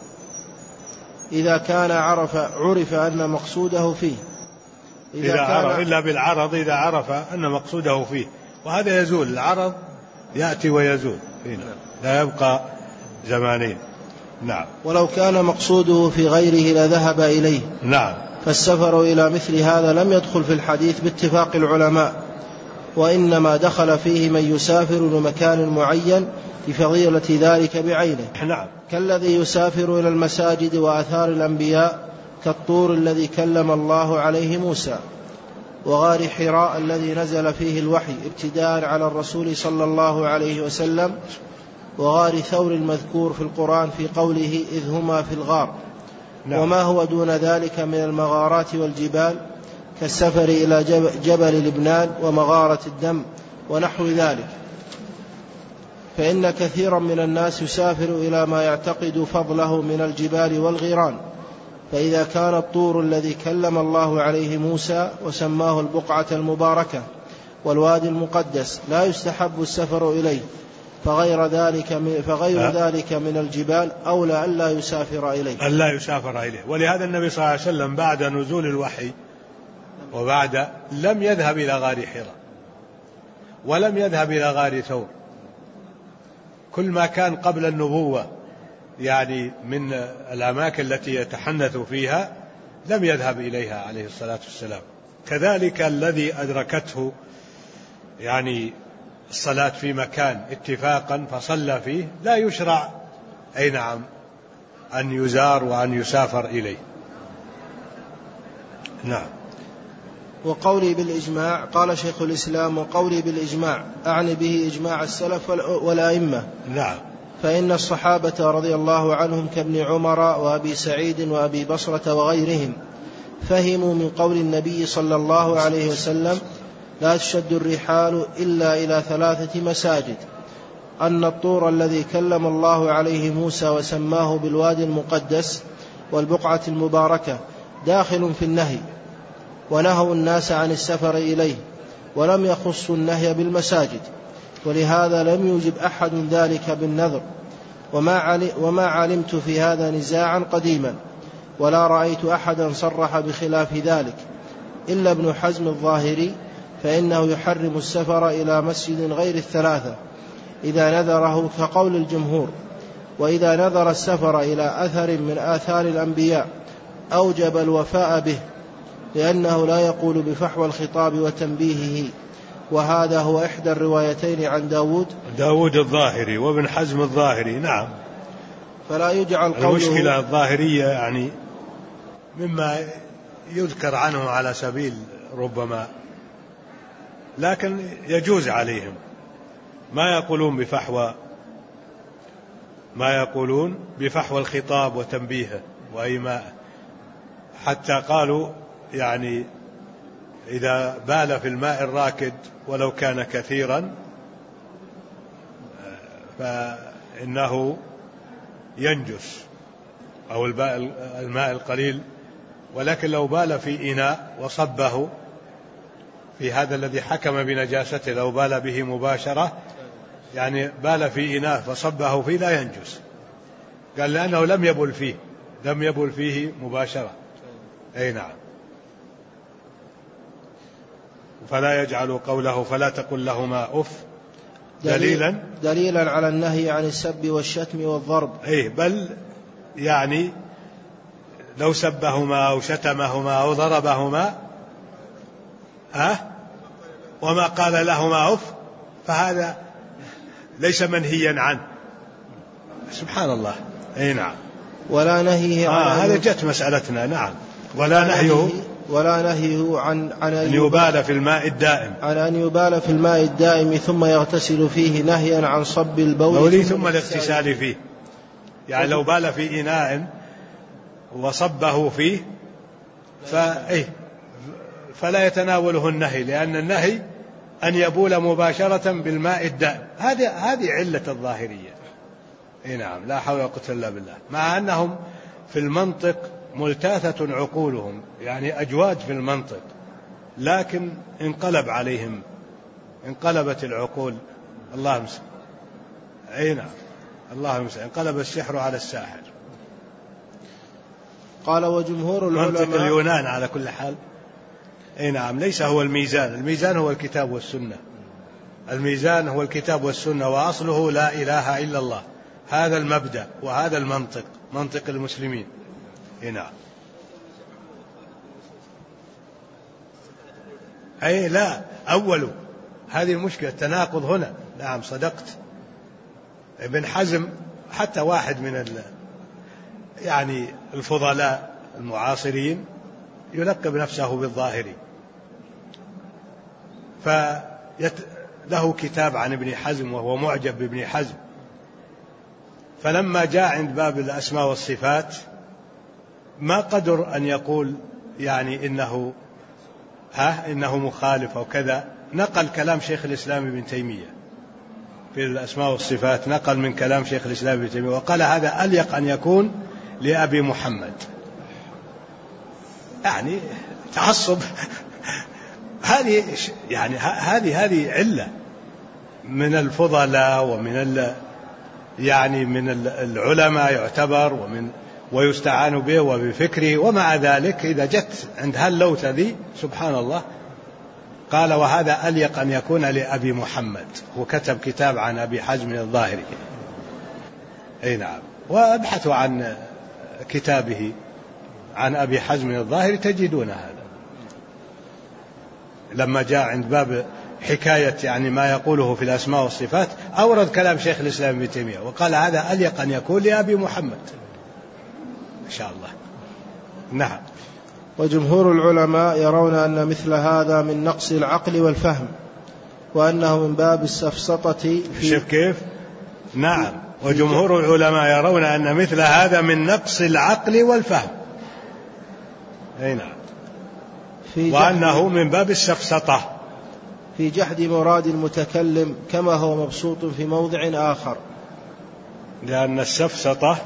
إذا كان عرف أن مقصوده فيه. إلا بالعرض إذا عرف أن مقصوده فيه، وهذا يزول. العرض يأتي ويزول، لا يبقى زمانين. نعم. ولو كان مقصوده في غيره لذهب إليه. نعم. فالسفر إلى مثل هذا لم يدخل في الحديث باتفاق العلماء، وإنما دخل فيه من يسافر لمكان معين لفضيلة ذلك بعينه. نعم. كالذي يسافر إلى المساجد وآثار الأنبياء، كالطور الذي كلم الله عليه موسى، وغار حراء الذي نزل فيه الوحي ابتداء على الرسول صلى الله عليه وسلم، وغار ثور المذكور في القرآن في قوله إذ هما في الغار. نعم. وما هو دون ذلك من المغارات والجبال، كالسفر إلى جبل لبنان ومغارة الدم ونحو ذلك. فإن كثيرا من الناس يسافر إلى ما يعتقد فضله من الجبال والغيران. فإذا كان الطور الذي كلم الله عليه موسى وسماه البقعة المباركة والوادي المقدس لا يستحب السفر إليه، فغير ذلك من الجبال أولى ألا يسافر إليه. ولهذا النبي صلى الله عليه وسلم بعد نزول الوحي وبعد لم يذهب إلى غار حراء ولم يذهب إلى غار ثور. كل ما كان قبل النبوة يعني من الأماكن التي يتحنث فيها لم يذهب إليها عليه الصلاة والسلام. كذلك الذي أدركته يعني الصلاة في مكان اتفاقا فصلى فيه لا يشرع أن يزار وأن يسافر إليه. نعم. وقولي بالإجماع، قال شيخ الإسلام وقولي بالإجماع أعني به إجماع السلف والأئمة. نعم. فإن الصحابة رضي الله عنهم كابن عمر وأبي سعيد وأبي بصرة وغيرهم فهموا من قول النبي صلى الله عليه وسلم لا تشد الرحال إلا إلى 3 مساجد: أن الطور الذي كلم الله عليه موسى وسماه بالوادي المقدس والبقعة المباركة داخل في النهي، ونهوا الناس عن السفر إليه، ولم يخصوا النهي بالمساجد، ولهذا لم يوجب أحد ذلك بالنذر. وما علمت في هذا نزاعا قديما، ولا رأيت أحدا صرح بخلاف ذلك إلا ابن حزم الظاهري، فإنه يحرم السفر إلى مسجد غير 3 إذا نذره كقول الجمهور، وإذا نذر السفر إلى أثر من آثار الأنبياء أوجب الوفاء به، لأنه لا يقول بفحوى الخطاب وتنبيهه، وهذا هو إحدى الروايتين عن داود الظاهري وابن حزم الظاهري. نعم. فلا يجعل قوله، المشكلة الظاهرية يعني مما يذكر عنه على سبيل ربما، لكن يجوز عليهم ما يقولون بفحوى الخطاب وتنبيهه وإيماءه، حتى قالوا يعني إذا بال في الماء الراكد ولو كان كثيرا فإنه ينجس، أو الماء القليل، ولكن لو بال في إناء وصبه في هذا الذي حكم بنجاسته، لو بال به مباشرة يعني بال في إناء فصبه فيه لا ينجس، قال لأنه لم يبل فيه مباشرة. أي نعم. فلا يجعل قوله فلا تقل لهما أف دليلا على النهي عن السب والشتم والضرب. بل يعني لو سبهما أو شتمهما أو ضربهما وما قال لهما أف فهذا ليس منهيا عنه. سبحان الله. نعم. ولا نهيه عن هذا جت مسألتنا. نعم. ولا نهيه عن أن يبال في الماء الدائم، عن أن يبال في الماء الدائم ثم يغتسل فيه، نهيا عن صب البول ثم الاغتسال فيه. يعني لو بال في إناء وصبه فيه فلا يتناوله النهي، لأن النهي أن يبول مباشرة بالماء الدائم. هذه علة الظاهرية. نعم. لا حول ولا قوة إلا بالله. مع أنهم في المنطق ملتاثة عقولهم، يعني أجواد في المنطق، لكن انقلب عليهم، انقلبت العقول. الله مسلم. نعم. الله مسلم. انقلب السحر على الساحر. قال وجمهور العلماء، منطق اليونان على كل حال. نعم. ليس هو الميزان، الميزان هو الكتاب والسنة، الميزان هو الكتاب والسنة، وأصله لا إله إلا الله. هذا المبدأ وهذا المنطق، منطق المسلمين. نعم. لا أول، هذه المشكلة، التناقض هنا. نعم صدقت. ابن حزم حتى واحد من يعني الفضلاء المعاصرين يلقب نفسه بالظاهري، فله كتاب عن ابن حزم وهو معجب بابن حزم، فلما جاء عند باب الأسماء والصفات ما قدر أن يقول يعني إنه مخالف أو كذا، نقل كلام شيخ الإسلام ابن تيمية في الأسماء والصفات، نقل من كلام شيخ الإسلام ابن تيمية وقال هذا أليق أن يكون لأبي محمد. يعني تعصب. هذه علة من الفضلاء ومن يعني من العلماء يعتبر ويستعان به وبفكره، ومع ذلك إذا جت عند هاللوتة ذي سبحان الله قال وهذا أليق أن يكون لأبي محمد، وكتب كتاب عن أبي حزم الظاهري. نعم. وابحثوا عن كتابه عن أبي حزم الظاهري تجدون هذا. لما جاء عند باب حكاية يعني ما يقوله في الأسماء والصفات أورد كلام شيخ الإسلام ابن تيمية وقال هذا أليق أن يكون لأبي محمد إن شاء الله. نعم. وجمهور العلماء يرون أن مثل هذا من نقص العقل والفهم، وأنه من باب السفسطة شوف كيف. نعم. وجمهور العلماء يرون أن مثل هذا من نقص العقل والفهم. نعم. وأنه من باب السفسطة، في جحد مراد المتكلم كما هو مبسوط في موضع آخر. لأن السفسطة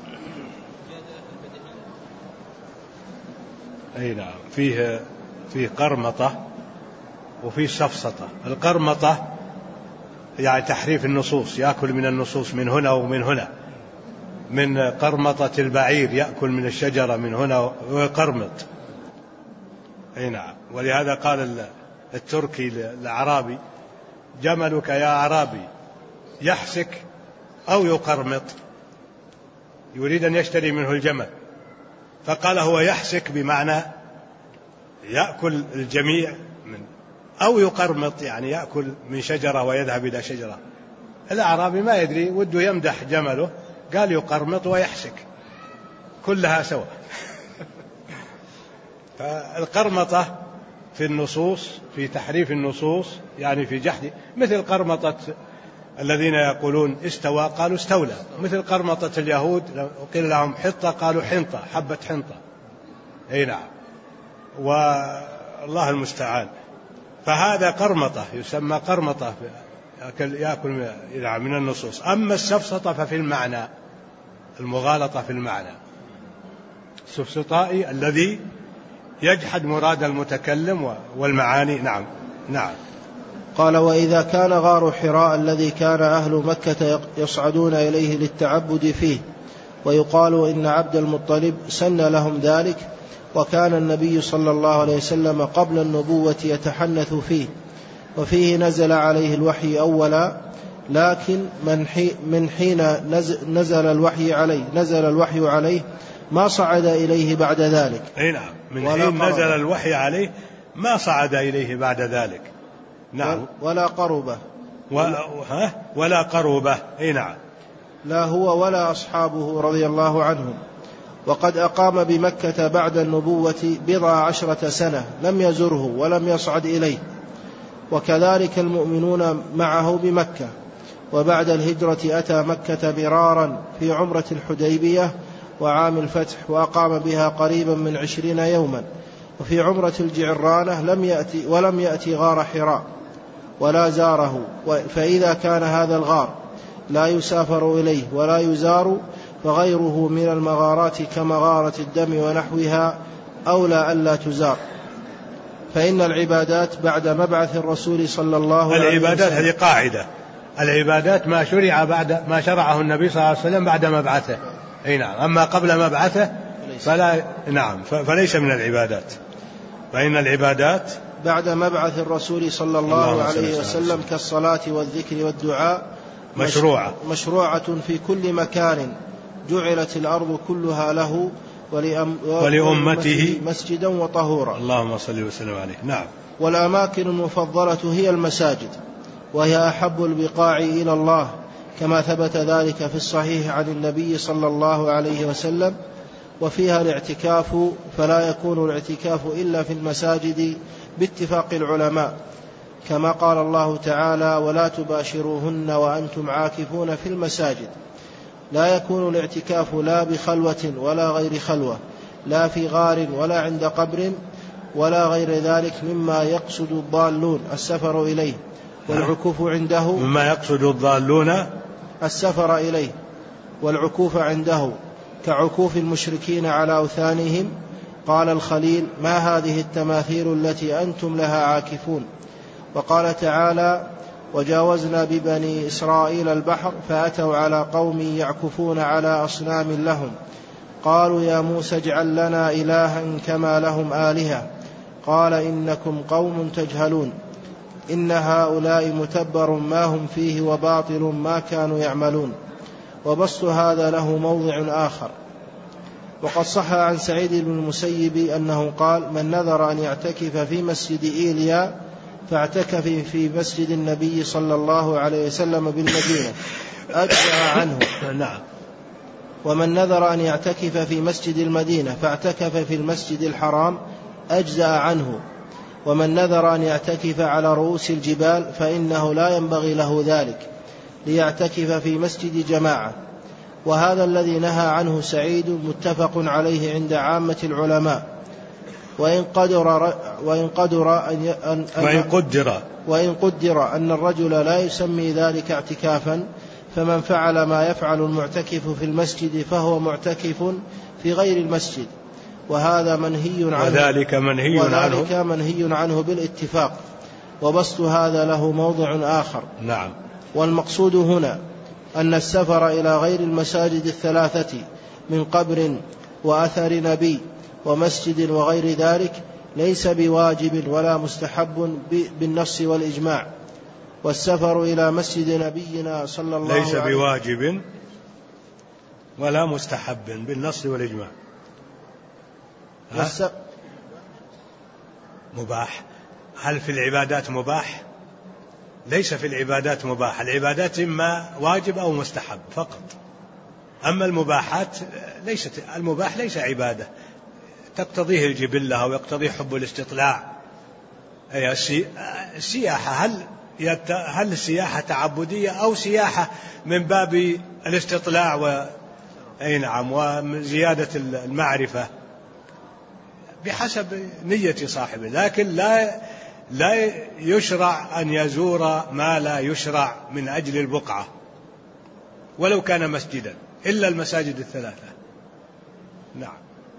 أي نعم فيه قرمطة وفيه سفسطة. القرمطة يعني تحريف النصوص، يأكل من النصوص من هنا ومن هنا، من قرمطة البعير يأكل من الشجرة من هنا ويقرمط. أي نعم. ولهذا قال التركي الأعرابي: جملك يا أعرابي يحسك أو يقرمط، يريد أن يشتري منه الجمل، فقال هو يحسك بمعنى يأكل الجميع أو يقرمط يعني يأكل من شجرة ويذهب إلى شجرة. الأعرابي ما يدري، وده يمدح جمله، قال يقرمط ويحسك كلها سوا. فالقرمطة في النصوص، في تحريف النصوص، يعني في جحد، مثل قرمطة الذين يقولون استوى قالوا استولى، مثل قرمطة اليهود وقيل لهم حطة قالوا حنطة، حبة حنطة. أي نعم. والله المستعان. فهذا قرمطة، يسمى قرمطة، يأكل من النصوص. أما السفسطة ففي المعنى، المغالطة في المعنى، السفسطائي الذي يجحد مراد المتكلم والمعاني. نعم نعم. قال: وإذا كان غار حراء الذي كان أهل مكة يصعدون إليه للتعبد فيه، ويقال إن عبد المطلب سن لهم ذلك، وكان النبي صلى الله عليه وسلم قبل النبوة يتحنث فيه، وفيه نزل عليه الوحي أولا، لكن من حين نزل الوحي عليه ما صعد إليه بعد ذلك. أي نعم. من حين نزل الوحي عليه ما صعد إليه بعد ذلك. نعم. ولا قربه. ولا قربه. أي نعم. لا هو ولا أصحابه رضي الله عنهم. وقد أقام بمكة بعد النبوة 10 سنة لم يزره ولم يصعد إليه، وكذلك المؤمنون معه بمكة. وبعد الهجرة أتى مكة مرارا في عمرة الحديبية وعام الفتح، وأقام بها قريبا من 20 يوما. وفي عمرة الجعرانة ولم يأتي غار حراء ولا زاره. فإذا كان هذا الغار لا يسافر إليه ولا يزار، فغيره من المغارات كمغارة الدم ونحوها أولى ألا تزار. فإن العبادات بعد مبعث الرسول صلى الله عليه وسلم، العبادات هذه قاعدة، العبادات ما شرع بعد ما شرعه النبي صلى الله عليه وسلم بعد مبعثه. أي نعم. أما قبل مبعثه فلا، نعم، فليس من العبادات. فإن العبادات بعد مبعث الرسول صلى الله عليه وسلم كالصلاة والذكر والدعاء مشروعة في كل مكان، جعلت الأرض كلها له ولأمته مسجدا وطهورا. اللهم صل وسلم عليه. نعم. والأماكن المفضلة هي المساجد، وهي أحب البقاع إلى الله، كما ثبت ذلك في الصحيح عن النبي صلى الله عليه وسلم. وفيها الاعتكاف، فلا يكون الاعتكاف إلا في المساجد باتفاق العلماء، كما قال الله تعالى: ولا تباشروهن وأنتم عاكفون في المساجد. لا يكون الاعتكاف لا بخلوة ولا غير خلوة، لا في غار ولا عند قبر ولا غير ذلك مما يقصد الضالون السفر إليه، والعكوف عنده مما يقصد الضالون السفر إليه، والعكوف عنده كعكوف المشركين على أوثانهم. قال الخليل: ما هذه التماثيل التي أنتم لها عاكفون؟ وقال تعالى: وجاوزنا ببني إسرائيل البحر فأتوا على قوم يعكفون على أصنام لهم، قالوا يا موسى اجعل لنا إلها كما لهم آلهة، قال إنكم قوم تجهلون، إن هؤلاء متبر ما هم فيه وباطل ما كانوا يعملون. وبسط هذا له موضع آخر. وقد صح عن سعيد بن المسيب أنه قال: من نذر أن يعتكف في مسجد إيليا فاعتكف في مسجد النبي صلى الله عليه وسلم بالمدينة أجزأ عنه. نعم. ومن نذر أن يعتكف في مسجد المدينة فاعتكف في المسجد الحرام أجزأ عنه. ومن نذر أن يعتكف على رؤوس الجبال فإنه لا ينبغي له ذلك، ليعتكف في مسجد جماعة. وهذا الذي نهى عنه سعيد متفق عليه عند عامة العلماء. وإن قدر أن الرجل لا يسمي ذلك اعتكافا، فمن فعل ما يفعل المعتكف في المسجد فهو معتكف في غير المسجد، وهذا منهي عنه، وذلك منهي عنه بالاتفاق. وبسط هذا له موضع آخر. نعم. والمقصود هنا أن السفر إلى غير المساجد الثلاثة من قبر وأثر نبي ومسجد وغير ذلك ليس بواجب ولا مستحب بالنص والإجماع. والسفر إلى مسجد نبينا صلى الله عليه وسلم ليس بواجب ولا مستحب بالنص والإجماع. مباح. هل في العبادات مباح؟ ليس في العبادات مباح. العبادات إما واجب أو مستحب فقط. أما المباحات المباح ليس عبادة تقتضيه الجبلة أو يقتضيه حب الاستطلاع. أي السياحة هل السياحة تعبدية أو سياحة من باب الاستطلاع نعم وزيادة المعرفة بحسب نية صاحبه. لكن لا يشرع أن يزور ما لا يشرع من أجل البقعة ولو كان مسجدا إلا المساجد الثلاثة. نعم.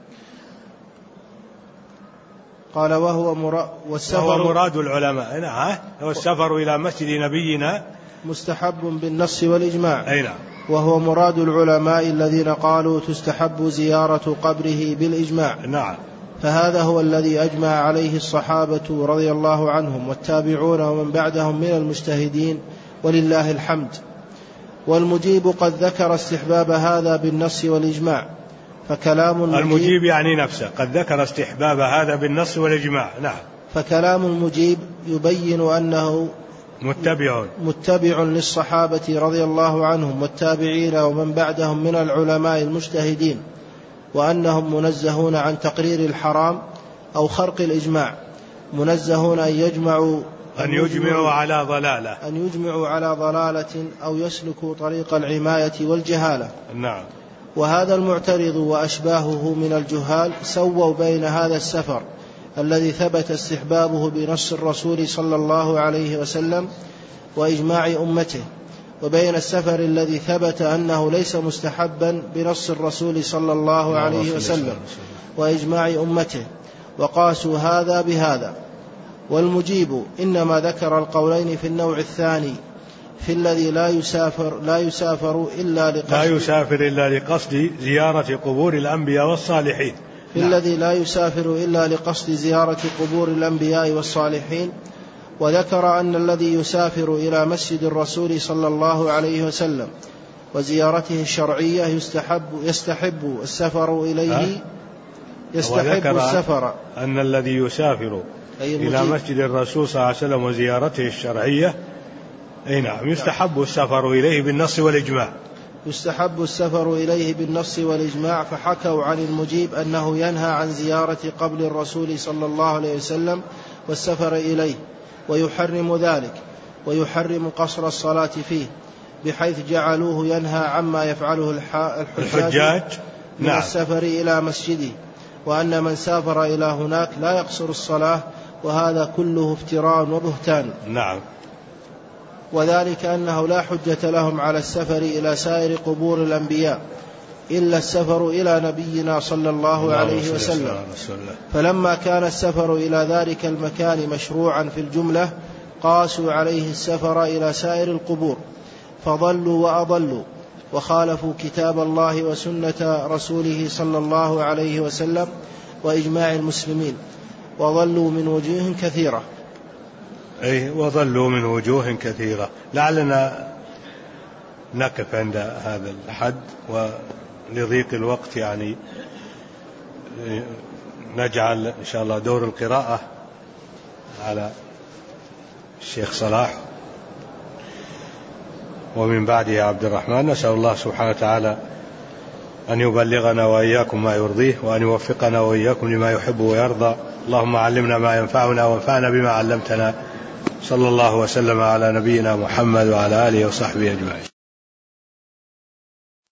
قال وهو مراد العلماء. نعم. والسفر إلى مسجد نبينا مستحب بالنص والإجماع. أي نعم. وهو مراد العلماء الذين قالوا تستحب زيارة قبره بالإجماع. نعم. فهذا هو الذي أجمع عليه الصحابة رضي الله عنهم والتابعون ومن بعدهم من المجتهدين ولله الحمد. والمجيب قد ذكر استحباب هذا بالنص والإجماع، فكلام المجيب يعني نفسه قد ذكر استحباب هذا بالنص والإجماع. نعم. فكلام المجيب يبين أنه متبع للصحابة رضي الله عنهم والتابعين ومن بعدهم من العلماء المجتهدين، وأنهم منزهون عن تقرير الحرام أو خرق الإجماع، منزهون أن يجمعوا على ضلالة أو يسلكوا طريق العماية والجهالة. نعم. وهذا المعترض وأشباهه من الجهال سووا بين هذا السفر الذي ثبت استحبابه بنص الرسول صلى الله عليه وسلم وإجماع أمته، وبين السفر الذي ثبت أنه ليس مستحبا بنص الرسول صلى الله عليه وسلم وإجماع أمته، وقاسوا هذا بهذا. والمجيب إنما ذكر القولين في النوع الثاني في الذي لا يسافر إلا لقصد زيارة قبور الأنبياء والصالحين. الذي لا يسافر إلا لقصد زيارة قبور الأنبياء والصالحين. وذكر أن الذي يسافر إلى مسجد الرسول صلى الله عليه وسلم وزيارته الشرعية يستحب السفر إليه. أن الذي يسافر إلى مسجد الرسول صلى الله عليه وسلم وزيارته الشرعية نعم يستحب السفر إليه بالنص والإجماع. فحكوا عن المجيب أنه ينهى عن زيارة قبر الرسول صلى الله عليه وسلم والسفر إليه، ويحرم ذلك، ويحرم قصر الصلاة فيه، بحيث جعلوه ينهى عما يفعله الحجاج من السفر إلى مسجده، وأن من سافر إلى هناك لا يقصر الصلاة، وهذا كله افتراء وبهتان. نعم. وذلك أنه لا حجة لهم على السفر إلى سائر قبور الأنبياء إلا السفر إلى نبينا صلى الله عليه وسلم. فلما كان السفر إلى ذلك المكان مشروعا في الجملة قاسوا عليه السفر إلى سائر القبور، فضلوا وأضلوا وخالفوا كتاب الله وسنة رسوله صلى الله عليه وسلم وإجماع المسلمين، وضلوا من وجوه كثيرة. وضلوا من وجوه كثيرة. لعلنا نقف عند هذا الحد، ولضيق الوقت يعني نجعل إن شاء الله دور القراءة على الشيخ صلاح ومن بعده عبد الرحمن. نسأل الله سبحانه وتعالى أن يبلغنا وإياكم ما يرضيه، وأن يوفقنا وإياكم لما يحب ويرضى. اللهم علمنا ما ينفعنا وانفعنا بما علمتنا. صلى الله وسلم على نبينا محمد وعلى آله وصحبه أجمعين.